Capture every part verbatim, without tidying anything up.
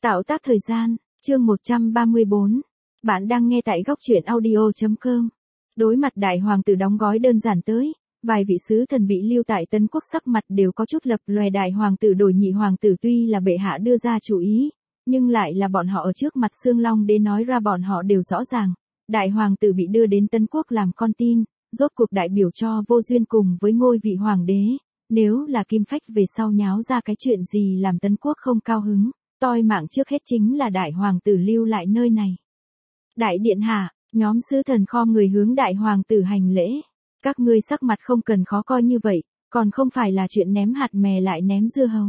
Tạo tác thời gian, chương một trăm ba mươi bốn. Bạn đang nghe tại góc truyện audio chấm com. Đối mặt đại hoàng tử đóng gói đơn giản tới, vài vị sứ thần bị lưu tại Tân Quốc sắc mặt đều có chút lập lòe. Đại hoàng tử đổi nhị hoàng tử tuy là bệ hạ đưa ra chủ ý, nhưng lại là bọn họ ở trước mặt Sương Long Đế nói ra bọn họ đều rõ ràng. Đại hoàng tử bị đưa đến Tân Quốc làm con tin, rốt cuộc đại biểu cho vô duyên cùng với ngôi vị hoàng đế. Nếu là Kim Phách về sau nháo ra cái chuyện gì làm Tân Quốc không cao hứng, toi mạng trước hết chính là đại hoàng tử lưu lại nơi này. Đại điện hạ, nhóm sứ thần khom người hướng đại hoàng tử hành lễ. Các ngươi sắc mặt không cần khó coi như vậy, còn không phải là chuyện ném hạt mè lại ném dưa hấu.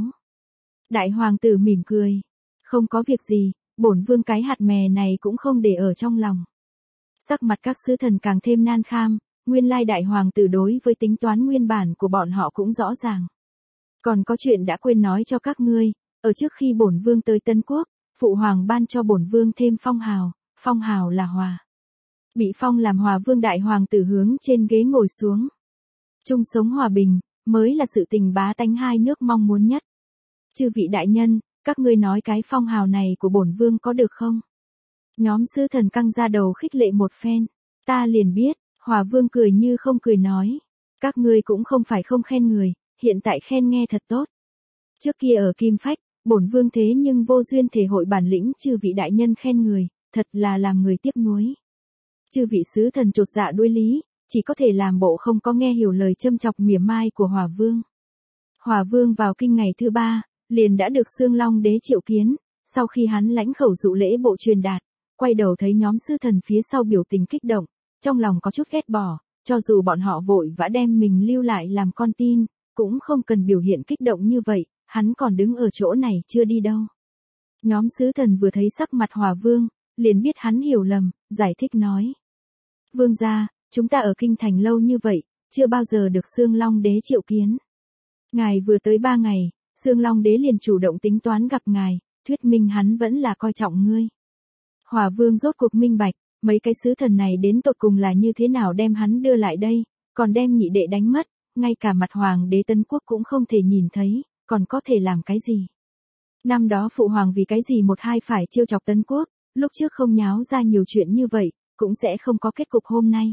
Đại hoàng tử mỉm cười. Không có việc gì, bổn vương cái hạt mè này cũng không để ở trong lòng. Sắc mặt các sứ thần càng thêm nan kham, nguyên lai đại hoàng tử đối với tính toán nguyên bản của bọn họ cũng rõ ràng. Còn có chuyện đã quên nói cho các ngươi, ở trước khi bổn vương tới Tân Quốc, phụ hoàng ban cho bổn vương thêm phong hào, phong hào là hòa. Bị phong làm hòa vương. Đại hoàng tử hướng trên ghế ngồi xuống. Chung sống hòa bình, mới là sự tình bá tánh hai nước mong muốn nhất. Chư vị đại nhân, các ngươi nói cái phong hào này của bổn vương có được không? Nhóm sứ thần căng ra đầu khích lệ một phen. Ta liền biết, hòa vương cười như không cười nói. Các ngươi cũng không phải không khen người, hiện tại khen nghe thật tốt. Trước kia ở Kim Phách, bổn vương thế nhưng vô duyên thể hội bản lĩnh chư vị đại nhân khen người, thật là làm người tiếc nuối. Chư vị sứ thần chột dạ đuôi lý, chỉ có thể làm bộ không có nghe hiểu lời châm chọc mỉa mai của Hòa vương. Hòa vương vào kinh ngày thứ ba, liền đã được Sương Long Đế triệu kiến, sau khi hắn lãnh khẩu dụ lễ bộ truyền đạt, quay đầu thấy nhóm sứ thần phía sau biểu tình kích động, trong lòng có chút ghét bỏ, cho dù bọn họ vội vã đem mình lưu lại làm con tin, cũng không cần biểu hiện kích động như vậy, hắn còn đứng ở chỗ này chưa đi đâu. Nhóm sứ thần vừa thấy sắc mặt Hòa vương, liền biết hắn hiểu lầm, giải thích nói. Vương gia, chúng ta ở kinh thành lâu như vậy, chưa bao giờ được Sương Long Đế triệu kiến. Ngài vừa tới ba ngày, Sương Long Đế liền chủ động tính toán gặp ngài, thuyết minh hắn vẫn là coi trọng ngươi. Hòa vương rốt cuộc minh bạch, mấy cái sứ thần này đến tột cùng là như thế nào đem hắn đưa lại đây, còn đem nhị đệ đánh mất, ngay cả mặt hoàng đế Tân Quốc cũng không thể nhìn thấy, còn có thể làm cái gì. Năm đó phụ hoàng vì cái gì một hai phải trêu chọc Tân Quốc, lúc trước không nháo ra nhiều chuyện như vậy, cũng sẽ không có kết cục hôm nay.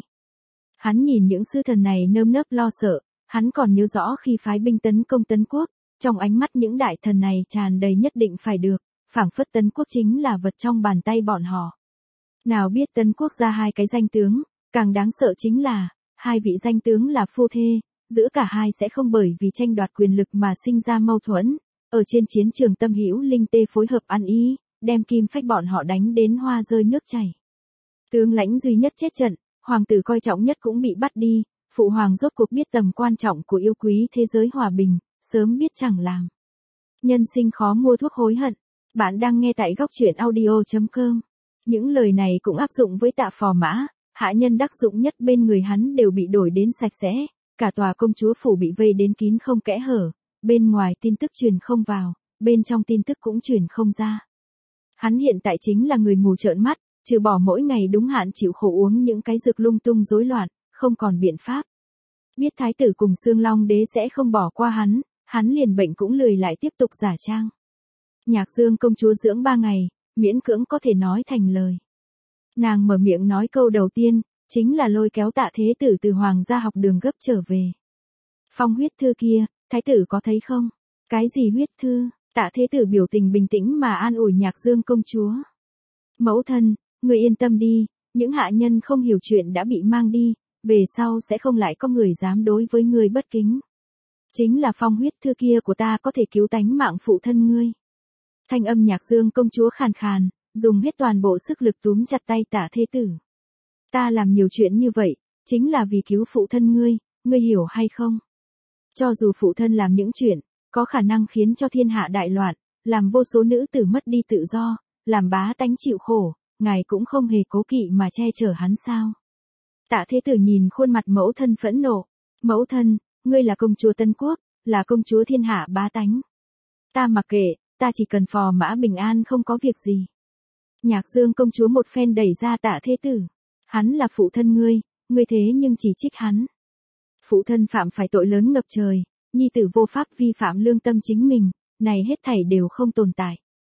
Hắn nhìn những sứ thần này nơm nớp lo sợ, hắn còn nhớ rõ khi phái binh tấn công Tân Quốc, trong ánh mắt những đại thần này tràn đầy nhất định phải được, phảng phất Tân Quốc chính là vật trong bàn tay bọn họ. Nào biết Tân Quốc ra hai cái danh tướng, càng đáng sợ chính là, hai vị danh tướng là phu thê, giữa cả hai sẽ không bởi vì tranh đoạt quyền lực mà sinh ra mâu thuẫn, ở trên chiến trường tâm hữu linh tê phối hợp ăn ý, đem Kim Phách bọn họ đánh đến hoa rơi nước chảy. Tướng lãnh duy nhất chết trận, hoàng tử coi trọng nhất cũng bị bắt đi, phụ hoàng rốt cuộc biết tầm quan trọng của yêu quý thế giới hòa bình, sớm biết chẳng làm. Nhân sinh khó mua thuốc hối hận. Bạn đang nghe tại góc truyện audio chấm com. Những lời này cũng áp dụng với Tạ Phò Mã, hạ nhân đắc dụng nhất bên người hắn đều bị đổi đến sạch sẽ, cả tòa công chúa phủ bị vây đến kín không kẽ hở, bên ngoài tin tức truyền không vào, bên trong tin tức cũng truyền không ra. Hắn hiện tại chính là người mù trợn mắt, trừ bỏ mỗi ngày đúng hạn chịu khổ uống những cái dược lung tung rối loạn, không còn biện pháp. Biết thái tử cùng Sương Long Đế sẽ không bỏ qua hắn, hắn liền bệnh cũng lười lại tiếp tục giả trang. Nhạc Dương công chúa dưỡng ba ngày, miễn cưỡng có thể nói thành lời. Nàng mở miệng nói câu đầu tiên, chính là lôi kéo Tạ Thế Tử từ hoàng gia học đường gấp trở về. Phong huyết thư kia, thái tử có thấy không? Cái gì huyết thư? Tạ Thế Tử biểu tình bình tĩnh mà an ủi Nhạc Dương công chúa. Mẫu thân, người yên tâm đi, những hạ nhân không hiểu chuyện đã bị mang đi, về sau sẽ không lại có người dám đối với người bất kính. Chính là phong huyết thư kia của ta có thể cứu tánh mạng phụ thân ngươi. Thanh âm Nhạc Dương công chúa khàn khàn, dùng hết toàn bộ sức lực túm chặt tay Tạ Thế Tử. Ta làm nhiều chuyện như vậy, chính là vì cứu phụ thân ngươi, ngươi hiểu hay không? Cho dù phụ thân làm những chuyện, có khả năng khiến cho thiên hạ đại loạn, làm vô số nữ tử mất đi tự do, làm bá tánh chịu khổ, ngài cũng không hề cố kỵ mà che chở hắn sao? Tạ Thế Tử nhìn khuôn mặt mẫu thân phẫn nộ. Mẫu thân, ngươi là công chúa Tân Quốc, là công chúa thiên hạ bá tánh. Ta mặc kệ, ta chỉ cần Phò Mã bình an không có việc gì. Nhạc Dương công chúa một phen đẩy ra Tạ Thế Tử. Hắn là phụ thân ngươi, ngươi thế nhưng chỉ trích hắn. Phụ thân phạm phải tội lớn ngập trời, nhi tử vô pháp vi phạm lương tâm chính mình, này hết thảy đều không tồn tại.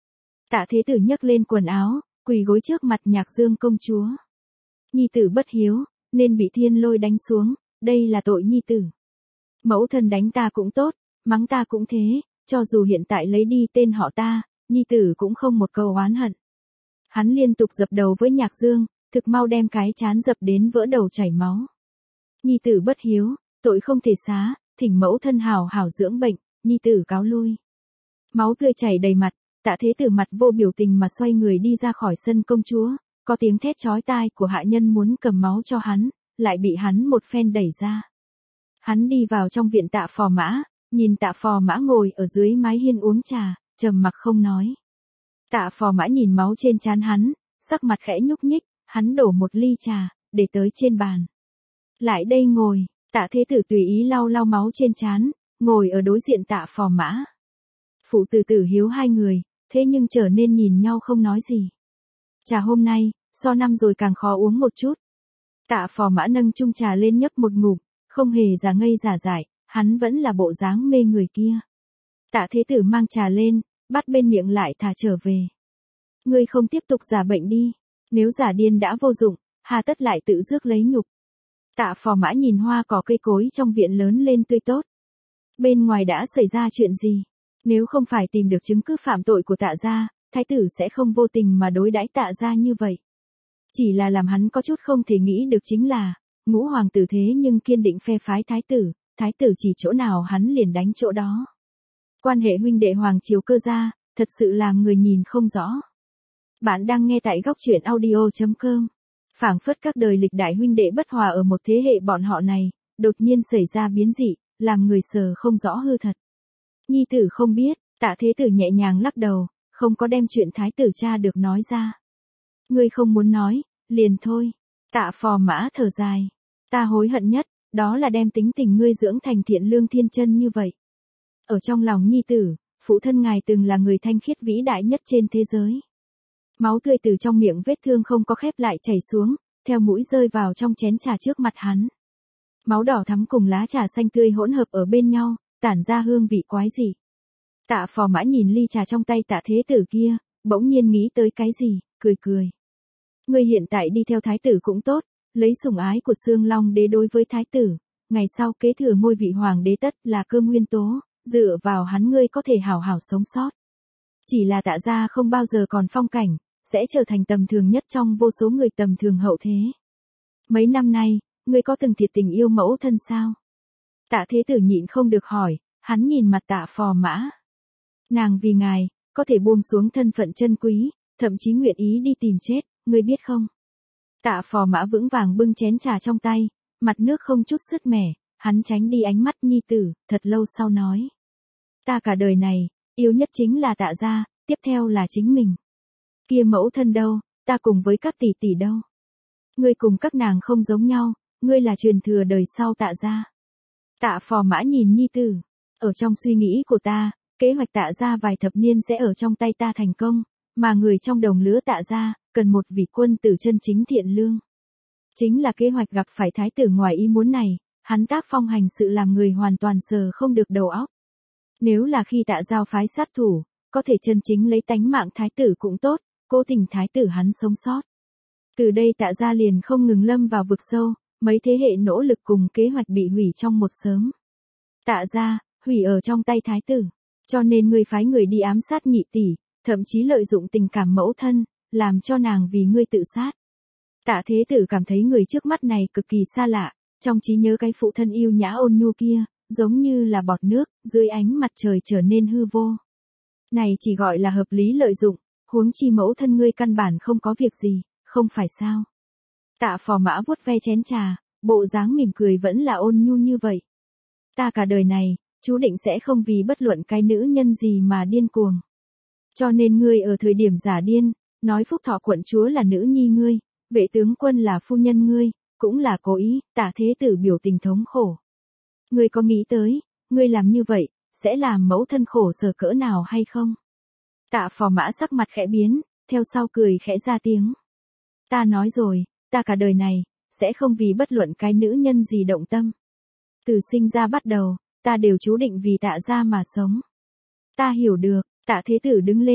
Tạ Thế Tử nhấc lên quần áo, quỳ gối trước mặt Nhạc Dương công chúa. Nhi tử bất hiếu, nên bị thiên lôi đánh xuống, đây là tội nhi tử. Mẫu thân đánh ta cũng tốt, mắng ta cũng thế, cho dù hiện tại lấy đi tên họ ta, nhi tử cũng không một câu oán hận. Hắn liên tục dập đầu với Nhạc Dương, thực mau đem cái chán dập đến vỡ đầu chảy máu. Nhi tử bất hiếu, tội không thể xá, thỉnh mẫu thân hảo hảo dưỡng bệnh, nhi tử cáo lui. Máu tươi chảy đầy mặt, Tạ Thế Tử mặt vô biểu tình mà xoay người đi ra khỏi sân công chúa, có tiếng thét chói tai của hạ nhân muốn cầm máu cho hắn, lại bị hắn một phen đẩy ra. Hắn đi vào trong viện Tạ Phò Mã, nhìn Tạ Phò Mã ngồi ở dưới mái hiên uống trà, trầm mặc không nói. Tạ Phò Mã nhìn máu trên trán hắn, sắc mặt khẽ nhúc nhích, hắn đổ một ly trà, để tới trên bàn. Lại đây ngồi, Tạ Thế Tử tùy ý lau lau máu trên trán, ngồi ở đối diện Tạ Phò Mã. Phụ tử tử hiếu hai người, thế nhưng trở nên nhìn nhau không nói gì. Trà hôm nay, so năm rồi càng khó uống một chút. Tạ Phò Mã nâng chung trà lên nhấp một ngụm, không hề giả ngây giả dại, hắn vẫn là bộ dáng mê người kia. Tạ Thế Tử mang trà lên, bắt bên miệng lại thả trở về. Ngươi không tiếp tục giả bệnh đi, nếu giả điên đã vô dụng, hà tất lại tự rước lấy nhục. Tạ Phò Mã nhìn hoa cỏ cây cối trong viện lớn lên tươi tốt. Bên ngoài đã xảy ra chuyện gì? Nếu không phải tìm được chứng cứ phạm tội của Tạ gia, thái tử sẽ không vô tình mà đối đãi Tạ gia như vậy. Chỉ là làm hắn có chút không thể nghĩ được chính là, ngũ hoàng tử thế nhưng kiên định phe phái thái tử, thái tử chỉ chỗ nào hắn liền đánh chỗ đó. Quan hệ huynh đệ hoàng triều Cơ gia, thật sự làm người nhìn không rõ. Bạn đang nghe tại góc truyện audio chấm com. Phảng phất các đời lịch đại huynh đệ bất hòa ở một thế hệ bọn họ này, đột nhiên xảy ra biến dị, làm người sờ không rõ hư thật. Nhi tử không biết, Tạ Thế Tử nhẹ nhàng lắc đầu, không có đem chuyện thái tử cha được nói ra. Ngươi không muốn nói, liền thôi. Tạ Phò Mã thở dài. Ta hối hận nhất, đó là đem tính tình ngươi dưỡng thành thiện lương thiên chân như vậy. Ở trong lòng nhi tử, phụ thân ngài từng là người thanh khiết vĩ đại nhất trên thế giới. Máu tươi từ trong miệng vết thương không có khép lại chảy xuống, theo mũi rơi vào trong chén trà trước mặt hắn. Máu đỏ thắm cùng lá trà xanh tươi hỗn hợp ở bên nhau, tản ra hương vị quái dị. Tạ Phò Mã nhìn ly trà trong tay Tạ Thế Tử kia, bỗng nhiên nghĩ tới cái gì, cười cười. Ngươi hiện tại đi theo thái tử cũng tốt, lấy sủng ái của Xương Long đế đối với thái tử, ngày sau kế thừa ngôi vị hoàng đế tất là cơ nguyên tố, dựa vào hắn ngươi có thể hảo hảo sống sót. Chỉ là Tạ gia không bao giờ còn phong cảnh, sẽ trở thành tầm thường nhất trong vô số người tầm thường hậu thế. Mấy năm nay, ngươi có từng thiệt tình yêu mẫu thân sao? Tạ Thế Tử nhịn không được hỏi, hắn nhìn mặt Tạ Phò Mã. Nàng vì ngài, có thể buông xuống thân phận chân quý, thậm chí nguyện ý đi tìm chết, ngươi biết không? Tạ Phò Mã vững vàng bưng chén trà trong tay, mặt nước không chút sứt mẻ, hắn tránh đi ánh mắt nhi tử, thật lâu sau nói. Ta cả đời này, yêu nhất chính là Tạ gia, tiếp theo là chính mình. Kia mẫu thân đâu, ta cùng với các tỷ tỷ đâu? Ngươi cùng các nàng không giống nhau, ngươi là truyền thừa đời sau Tạ gia. Tạ Phò Mã nhìn nhi tử, ở trong suy nghĩ của ta, kế hoạch Tạ gia vài thập niên sẽ ở trong tay ta thành công, mà người trong đồng lứa Tạ gia, cần một vị quân tử chân chính thiện lương. Chính là kế hoạch gặp phải thái tử ngoài ý muốn này, hắn tác phong hành sự làm người hoàn toàn sờ không được đầu óc. Nếu là khi Tạ giao phái sát thủ, có thể chân chính lấy tánh mạng thái tử cũng tốt, cố tình thái tử hắn sống sót. Từ đây Tạ gia liền không ngừng lâm vào vực sâu, mấy thế hệ nỗ lực cùng kế hoạch bị hủy trong một sớm. Tạ gia, hủy ở trong tay thái tử, cho nên ngươi phái người đi ám sát nhị tỷ, thậm chí lợi dụng tình cảm mẫu thân, làm cho nàng vì ngươi tự sát. Tạ Thế Tử cảm thấy người trước mắt này cực kỳ xa lạ, trong trí nhớ cái phụ thân yêu nhã ôn nhu kia, giống như là bọt nước, dưới ánh mặt trời trở nên hư vô. Này chỉ gọi là hợp lý lợi dụng, huống chi mẫu thân ngươi căn bản không có việc gì, không phải sao? Tạ Phò Mã vuốt ve chén trà, bộ dáng mỉm cười vẫn là ôn nhu như vậy. Ta cả đời này, chú định sẽ không vì bất luận cái nữ nhân gì mà điên cuồng. Cho nên ngươi ở thời điểm giả điên, nói Phúc Thọ quận chúa là nữ nhi ngươi, vệ tướng quân là phu nhân ngươi, cũng là cố ý, Tạ Thế Tử biểu tình thống khổ. Ngươi có nghĩ tới, ngươi làm như vậy, sẽ làm mẫu thân khổ sở cỡ nào hay không? Tạ Phò Mã sắc mặt khẽ biến, theo sau cười khẽ ra tiếng. Ta nói rồi, ta cả đời này, sẽ không vì bất luận cái nữ nhân gì động tâm. Từ sinh ra bắt đầu, ta đều chú định vì Tạ gia mà sống. Ta hiểu được, Tạ Thế Tử đứng lên,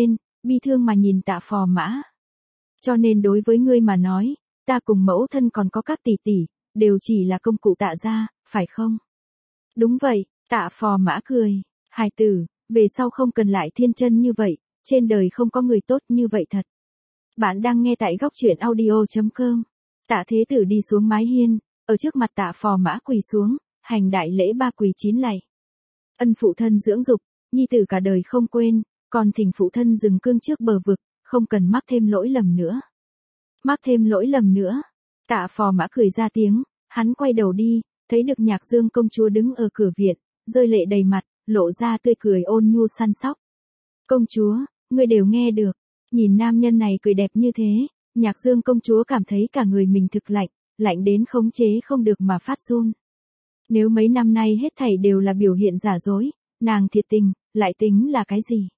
bi thương mà nhìn Tạ Phò Mã. Cho nên đối với ngươi mà nói, ta cùng mẫu thân còn có các tỷ tỷ, đều chỉ là công cụ Tạ gia, phải không? Đúng vậy, Tạ Phò Mã cười, hài tử, về sau không cần lại thiên chân như vậy, trên đời không có người tốt như vậy thật. Bạn đang nghe tại góc truyện audio.com. Tạ Thế Tử đi xuống mái hiên, ở trước mặt Tạ Phò Mã quỳ xuống, hành đại lễ ba quỳ chín lạy. Ân phụ thân dưỡng dục, nhi tử cả đời không quên, còn thỉnh phụ thân dừng cương trước bờ vực, không cần mắc thêm lỗi lầm nữa. Mắc thêm lỗi lầm nữa. Tạ Phò Mã cười ra tiếng, hắn quay đầu đi, thấy được Nhạc Dương công chúa đứng ở cửa viện, rơi lệ đầy mặt, lộ ra tươi cười ôn nhu săn sóc. Công chúa, ngươi đều nghe được. Nhìn nam nhân này cười đẹp như thế, Nhạc Dương công chúa cảm thấy cả người mình thực lạnh, lạnh đến khống chế không được mà phát run. Nếu mấy năm nay hết thảy đều là biểu hiện giả dối, nàng thiệt tình, lại tính là cái gì?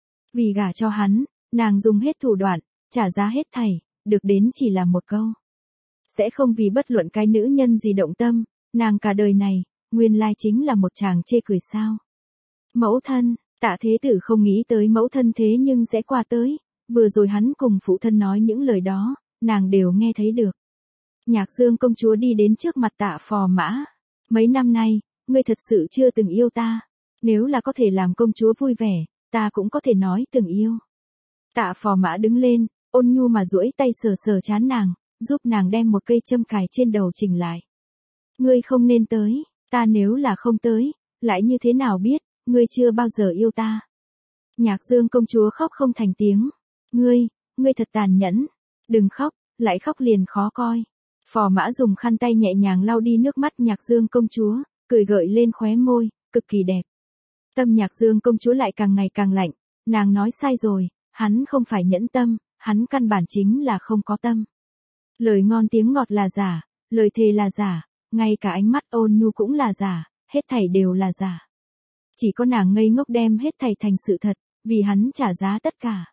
Vì gả cho hắn, nàng dùng hết thủ đoạn, trả giá hết thảy, được đến chỉ là một câu. Sẽ không vì bất luận cái nữ nhân gì động tâm, nàng cả đời này, nguyên lai chính là một chàng chê cười sao. Mẫu thân, Tạ Thế Tử không nghĩ tới mẫu thân thế nhưng sẽ qua tới, vừa rồi hắn cùng phụ thân nói những lời đó, nàng đều nghe thấy được. Nhạc Dương công chúa đi đến trước mặt Tạ Phò Mã. Mấy năm nay, ngươi thật sự chưa từng yêu ta. Nếu là có thể làm công chúa vui vẻ, ta cũng có thể nói từng yêu. Tạ Phò Mã đứng lên, ôn nhu mà duỗi tay sờ sờ trán nàng, giúp nàng đem một cây châm cài trên đầu chỉnh lại. Ngươi không nên tới, ta nếu là không tới, lại như thế nào biết, ngươi chưa bao giờ yêu ta. Nhạc Dương công chúa khóc không thành tiếng. Ngươi, ngươi thật tàn nhẫn. Đừng khóc, lại khóc liền khó coi. Phò Mã dùng khăn tay nhẹ nhàng lau đi nước mắt Nhạc Dương công chúa, cười gợi lên khóe môi, cực kỳ đẹp. Tâm Nhạc Dương công chúa lại càng ngày càng lạnh, nàng nói sai rồi, hắn không phải nhẫn tâm, hắn căn bản chính là không có tâm. Lời ngon tiếng ngọt là giả, lời thề là giả, ngay cả ánh mắt ôn nhu cũng là giả, hết thảy đều là giả. Chỉ có nàng ngây ngốc đem hết thảy thành sự thật, vì hắn trả giá tất cả.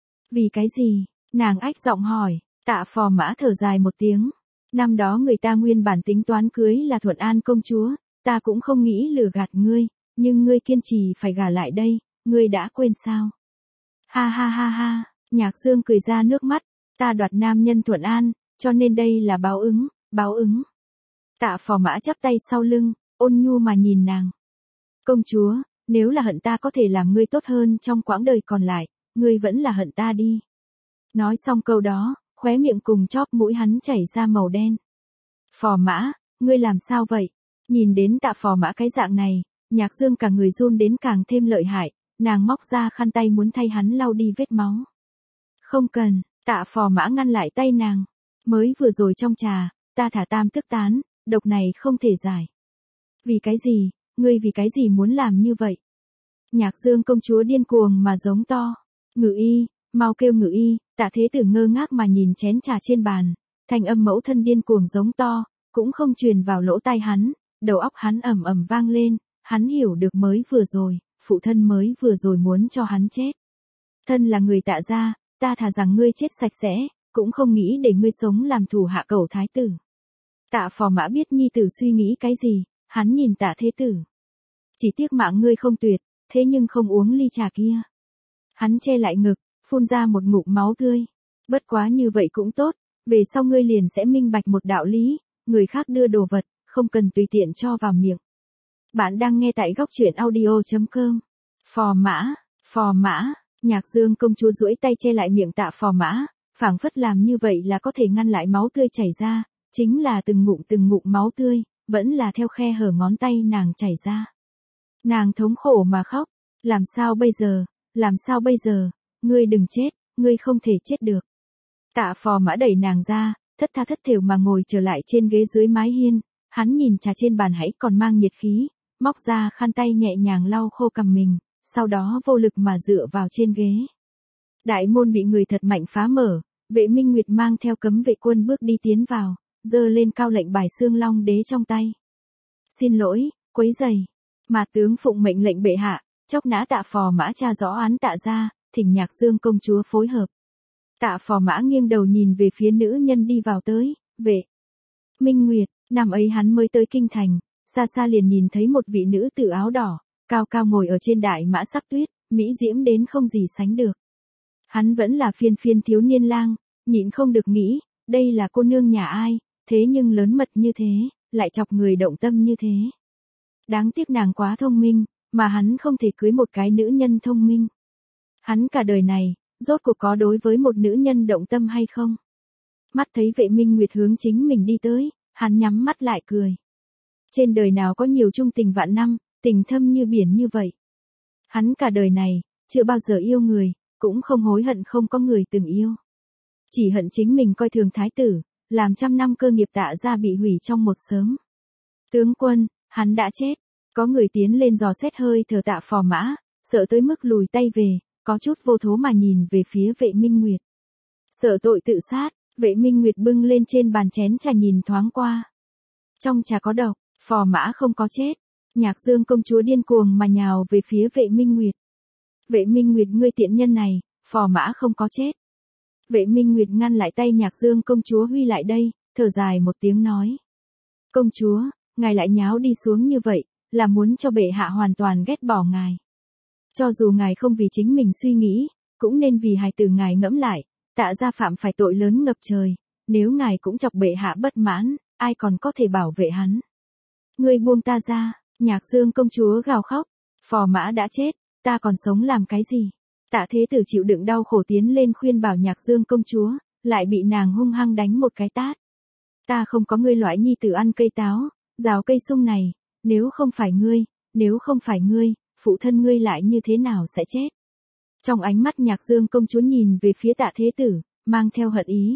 Vì cái gì? Nàng ách giọng hỏi. Tạ Phò Mã thở dài một tiếng. Năm đó người ta nguyên bản tính toán cưới là Thuận An công chúa, ta cũng không nghĩ lừa gạt ngươi, nhưng ngươi kiên trì phải gả lại đây, ngươi đã quên sao? Ha ha ha ha, Nhạc Dương cười ra nước mắt, ta đoạt nam nhân Thuận An, cho nên đây là báo ứng, báo ứng. Tạ Phò Mã chắp tay sau lưng, ôn nhu mà nhìn nàng. Công chúa, nếu là hận ta có thể làm ngươi tốt hơn trong quãng đời còn lại, ngươi vẫn là hận ta đi. Nói xong câu đó, khóe miệng cùng chóp mũi hắn chảy ra màu đen. Phò Mã, ngươi làm sao vậy? Nhìn đến Tạ Phò Mã cái dạng này, Nhạc Dương cả người run đến càng thêm lợi hại, nàng móc ra khăn tay muốn thay hắn lau đi vết máu. Không cần, Tạ Phò Mã ngăn lại tay nàng. Mới vừa rồi trong trà, ta thả tam tức tán, độc này không thể giải. Vì cái gì, ngươi vì cái gì muốn làm như vậy? Nhạc Dương công chúa điên cuồng mà giống to. Ngự y, mau kêu ngự y. Tạ Thế Tử ngơ ngác mà nhìn chén trà trên bàn, thanh âm mẫu thân điên cuồng giống to, cũng không truyền vào lỗ tai hắn, đầu óc hắn ầm ầm vang lên, hắn hiểu được mới vừa rồi, phụ thân mới vừa rồi muốn cho hắn chết. Thân là người Tạ gia, ta thà rằng ngươi chết sạch sẽ, cũng không nghĩ để ngươi sống làm thủ hạ cẩu thái tử. Tạ Phò Mã biết nhi tử suy nghĩ cái gì, hắn nhìn Tạ Thế Tử. Chỉ tiếc mạng ngươi không tuyệt, thế nhưng không uống ly trà kia. Hắn che lại ngực, phun ra một ngụm máu tươi. Bất quá như vậy cũng tốt, về sau ngươi liền sẽ minh bạch một đạo lý, người khác đưa đồ vật, không cần tùy tiện cho vào miệng. Bạn đang nghe tại góc truyện audio.com. Phò Mã, Phò Mã, Nhạc Dương công chúa duỗi tay che lại miệng Tạ Phò Mã, phảng phất làm như vậy là có thể ngăn lại máu tươi chảy ra, chính là từng ngụm từng ngụm máu tươi, vẫn là theo khe hở ngón tay nàng chảy ra. Nàng thống khổ mà khóc, làm sao bây giờ, làm sao bây giờ, ngươi đừng chết, ngươi không thể chết được. Tạ Phò Mã đẩy nàng ra, thất tha thất thểu mà ngồi trở lại trên ghế dưới mái hiên, hắn nhìn trà trên bàn hãy còn mang nhiệt khí, móc ra khăn tay nhẹ nhàng lau khô cằm mình, sau đó vô lực mà dựa vào trên ghế. Đại môn bị người thật mạnh phá mở, Vệ Minh Nguyệt mang theo cấm vệ quân bước đi tiến vào, giơ lên cao lệnh bài Xương Long đế trong tay. Xin lỗi, quấy rầy. Mà tướng phụng mệnh lệnh bệ hạ, chóc nã Tạ Phò Mã tra rõ án Tạ gia, thỉnh Nhạc Dương công chúa phối hợp. Tạ Phò Mã nghiêng đầu nhìn về phía nữ nhân đi vào tới, Vệ Minh Nguyệt, năm ấy hắn mới tới kinh thành, xa xa liền nhìn thấy một vị nữ tử áo đỏ, cao cao ngồi ở trên đại mã sắc tuyết, mỹ diễm đến không gì sánh được. Hắn vẫn là phiên phiên thiếu niên lang, nhịn không được nghĩ, đây là cô nương nhà ai, thế nhưng lớn mật như thế, lại chọc người động tâm như thế. Đáng tiếc nàng quá thông minh, mà hắn không thể cưới một cái nữ nhân thông minh. Hắn cả đời này, rốt cuộc có đối với một nữ nhân động tâm hay không? Mắt thấy Vệ Minh Nguyệt hướng chính mình đi tới, hắn nhắm mắt lại cười. Trên đời nào có nhiều chung tình vạn năm, tình thâm như biển như vậy. Hắn cả đời này, chưa bao giờ yêu người, cũng không hối hận không có người từng yêu. Chỉ hận chính mình coi thường thái tử, làm trăm năm cơ nghiệp Tạ gia bị hủy trong một sớm. Tướng quân, hắn đã chết. Có người tiến lên dò xét hơi thở Tạ Phò Mã, sợ tới mức lùi tay về, có chút vô thố mà nhìn về phía Vệ Minh Nguyệt. Sợ tội tự sát, Vệ Minh Nguyệt bưng lên trên bàn chén trà nhìn thoáng qua. Trong trà có độc, Phò Mã không có chết. Nhạc Dương công chúa điên cuồng mà nhào về phía Vệ Minh Nguyệt. Vệ Minh Nguyệt ngươi tiện nhân này, Phò Mã không có chết. Vệ Minh Nguyệt ngăn lại tay Nhạc Dương công chúa huy lại đây, thở dài một tiếng nói. Công chúa, ngài lại nháo đi xuống như vậy, là muốn cho bệ hạ hoàn toàn ghét bỏ ngài. Cho dù ngài không vì chính mình suy nghĩ, cũng nên vì hài tử ngài ngẫm lại, Tạ gia phạm phải tội lớn ngập trời, nếu ngài cũng chọc bệ hạ bất mãn, ai còn có thể bảo vệ hắn. Ngươi buông ta ra, Nhạc Dương công chúa gào khóc, Phò Mã đã chết, ta còn sống làm cái gì? Tạ Thế Tử chịu đựng đau khổ tiến lên khuyên bảo Nhạc Dương công chúa, lại bị nàng hung hăng đánh một cái tát. Ta không có ngươi loại nhi tử ăn cây táo, rào cây sung này, nếu không phải ngươi, nếu không phải ngươi, phụ thân ngươi lại như thế nào sẽ chết? Trong ánh mắt Nhạc Dương công chúa nhìn về phía Tạ Thế Tử, mang theo hận ý.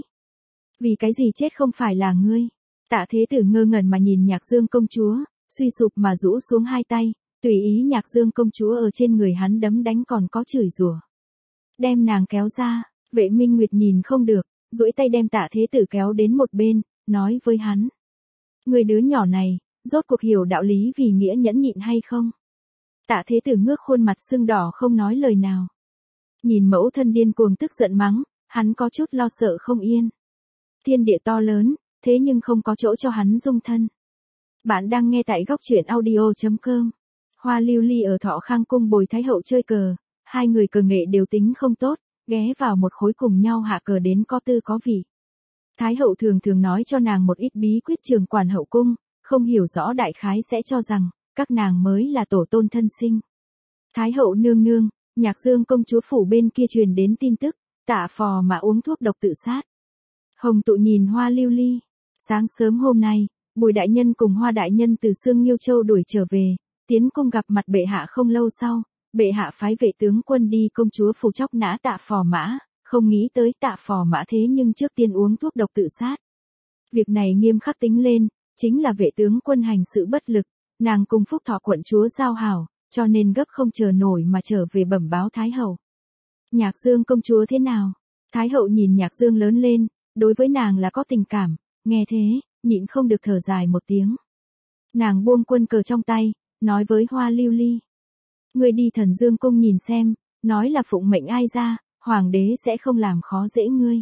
Vì cái gì chết không phải là ngươi? Tạ Thế Tử ngơ ngẩn mà nhìn Nhạc Dương công chúa, suy sụp mà rũ xuống hai tay, tùy ý Nhạc Dương công chúa ở trên người hắn đấm đánh còn có chửi rủa. Đem nàng kéo ra, Vệ Minh Nguyệt nhìn không được, duỗi tay đem Tạ Thế Tử kéo đến một bên, nói với hắn. Người đứa nhỏ này, rốt cuộc hiểu đạo lý vì nghĩa nhẫn nhịn hay không? Tạ Thế Tử ngước khuôn mặt sưng đỏ không nói lời nào. Nhìn mẫu thân điên cuồng tức giận mắng, hắn có chút lo sợ không yên. Thiên địa to lớn, thế nhưng không có chỗ cho hắn dung thân. Bạn đang nghe tại góc truyện audio chấm com. Hoa Lưu Ly ở Thọ Khang cung bồi Thái hậu chơi cờ, hai người cờ nghệ đều tính không tốt, ghé vào một khối cùng nhau hạ cờ đến có tư có vị. Thái hậu thường thường nói cho nàng một ít bí quyết trường quản hậu cung, không hiểu rõ đại khái sẽ cho rằng, các nàng mới là tổ tôn thân sinh. Thái hậu nương nương, Nhạc Dương công chúa phủ bên kia truyền đến tin tức, Tạ Phò Mã uống thuốc độc tự sát. Hồng Tụ nhìn Hoa Lưu Ly. Sáng sớm hôm nay, Bùi đại nhân cùng Hoa đại nhân từ Sương Nhiêu Châu đuổi trở về, tiến cung gặp mặt bệ hạ không lâu sau, bệ hạ phái vệ tướng quân đi công chúa phủ chóc nã Tạ Phò Mã, không nghĩ tới Tạ Phò Mã thế nhưng trước tiên uống thuốc độc tự sát. Việc này nghiêm khắc tính lên, chính là vệ tướng quân hành sự bất lực, nàng cùng Phúc Thọ quận chúa giao hảo, cho nên gấp không chờ nổi mà trở về bẩm báo Thái hậu. Nhạc Dương công chúa thế nào? Thái hậu nhìn Nhạc Dương lớn lên, đối với nàng là có tình cảm, nghe thế, nhịn không được thở dài một tiếng. Nàng buông quân cờ trong tay, nói với Hoa Lưu Ly. Ngươi đi Thần Dương cung nhìn xem, nói là phụng mệnh ai ra, hoàng đế sẽ không làm khó dễ ngươi.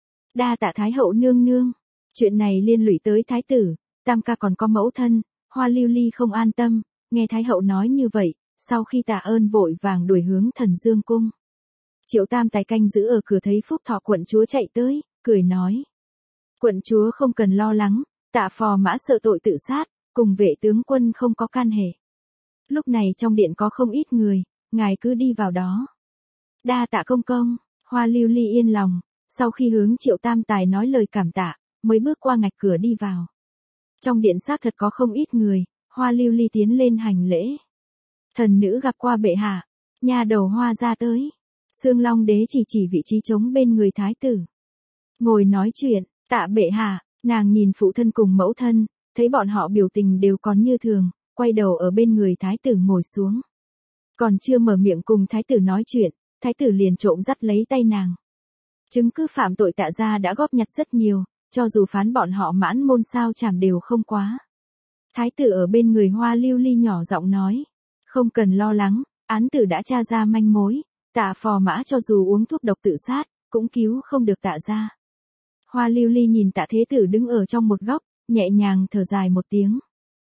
Đa tạ Thái hậu nương nương, chuyện này liên lụy tới Thái tử, Tam ca còn có mẫu thân, Hoa Lưu Ly không an tâm, nghe Thái hậu nói như vậy, sau khi tạ ơn vội vàng đuổi hướng Thần Dương cung. Triệu Tam Tài canh giữ ở cửa thấy Phúc Thọ quận chúa chạy tới, cười nói. Quận chúa không cần lo lắng, Tạ Phò Mã sợ tội tự sát, cùng vệ tướng quân không có can hệ. Lúc này trong điện có không ít người, ngài cứ đi vào đó. Đa tạ công công, Hoa Lưu Ly yên lòng, sau khi hướng Triệu Tam Tài nói lời cảm tạ, mới bước qua ngạch cửa đi vào. Trong điện xác thật có không ít người, Hoa Lưu Ly tiến lên hành lễ. Thần nữ gặp qua bệ hạ, nhà đầu Hoa ra tới. Sương Long đế chỉ chỉ vị trí trống bên người thái tử. Ngồi nói chuyện, tạ bệ hạ, nàng nhìn phụ thân cùng mẫu thân, thấy bọn họ biểu tình đều còn như thường, quay đầu ở bên người thái tử ngồi xuống. Còn chưa mở miệng cùng thái tử nói chuyện, thái tử liền trộm dắt lấy tay nàng. Chứng cứ phạm tội Tạ gia đã góp nhặt rất nhiều, cho dù phán bọn họ mãn môn sao chảm đều không quá. Thái tử ở bên người Hoa Lưu Ly nhỏ giọng nói, không cần lo lắng, án tử đã tra ra manh mối, Tạ Phò Mã cho dù uống thuốc độc tự sát, cũng cứu không được Tạ gia. Hoa Lưu Ly nhìn Tạ Thế Tử đứng ở trong một góc, nhẹ nhàng thở dài một tiếng.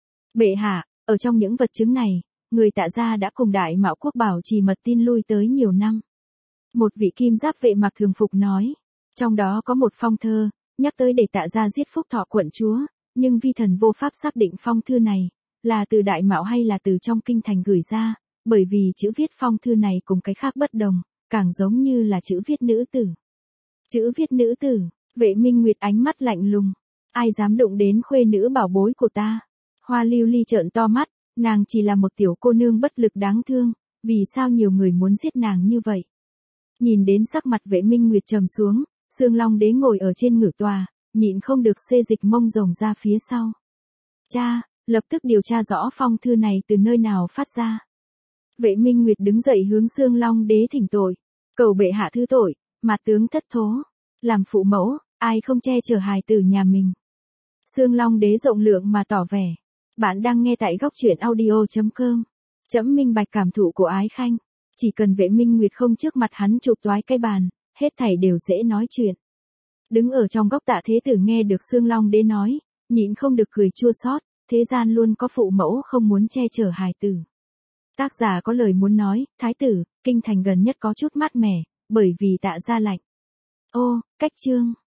Bệ hạ, ở trong những vật chứng này, người Tạ gia đã cùng Đại Mạo Quốc bảo trì mật tin lui tới nhiều năm. Một vị kim giáp vệ mặc thường phục nói. Trong đó có một phong thơ, nhắc tới để Tạ gia giết Phúc Thọ quận chúa, nhưng vi thần vô pháp xác định phong thư này, là từ Đại Mạo hay là từ trong kinh thành gửi ra, bởi vì chữ viết phong thư này cùng cái khác bất đồng, càng giống như là chữ viết nữ tử. Chữ viết nữ tử, Vệ Minh Nguyệt ánh mắt lạnh lùng. Ai dám đụng đến khuê nữ bảo bối của ta? Hoa Lưu Ly trợn to mắt, nàng chỉ là một tiểu cô nương bất lực đáng thương, vì sao nhiều người muốn giết nàng như vậy? Nhìn đến sắc mặt Vệ Minh Nguyệt trầm xuống, Sương Long Đế ngồi ở trên ngự tòa, nhịn không được xê dịch mông rồng ra phía sau. Cha, lập tức điều tra rõ phong thư này từ nơi nào phát ra. Vệ Minh Nguyệt đứng dậy hướng Sương Long Đế thỉnh tội, cầu bệ hạ thứ tội, mà tướng thất thố, làm phụ mẫu, ai không che chở hài tử nhà mình. Sương Long Đế rộng lượng mà tỏ vẻ. Bạn đang nghe tại góc truyện audio.com. Chấm minh bạch cảm thụ của Ái Khanh. Chỉ cần Vệ Minh Nguyệt không trước mặt hắn chụp toái cái bàn, hết thảy đều dễ nói chuyện. Đứng ở trong góc Tạ Thế Tử nghe được Sương Long Đế nói, nhịn không được cười chua xót, thế gian luôn có phụ mẫu không muốn che chở hài tử. Tác giả có lời muốn nói, thái tử, kinh thành gần nhất có chút mát mẻ, bởi vì Tạ gia lạnh. Ô, cách chương.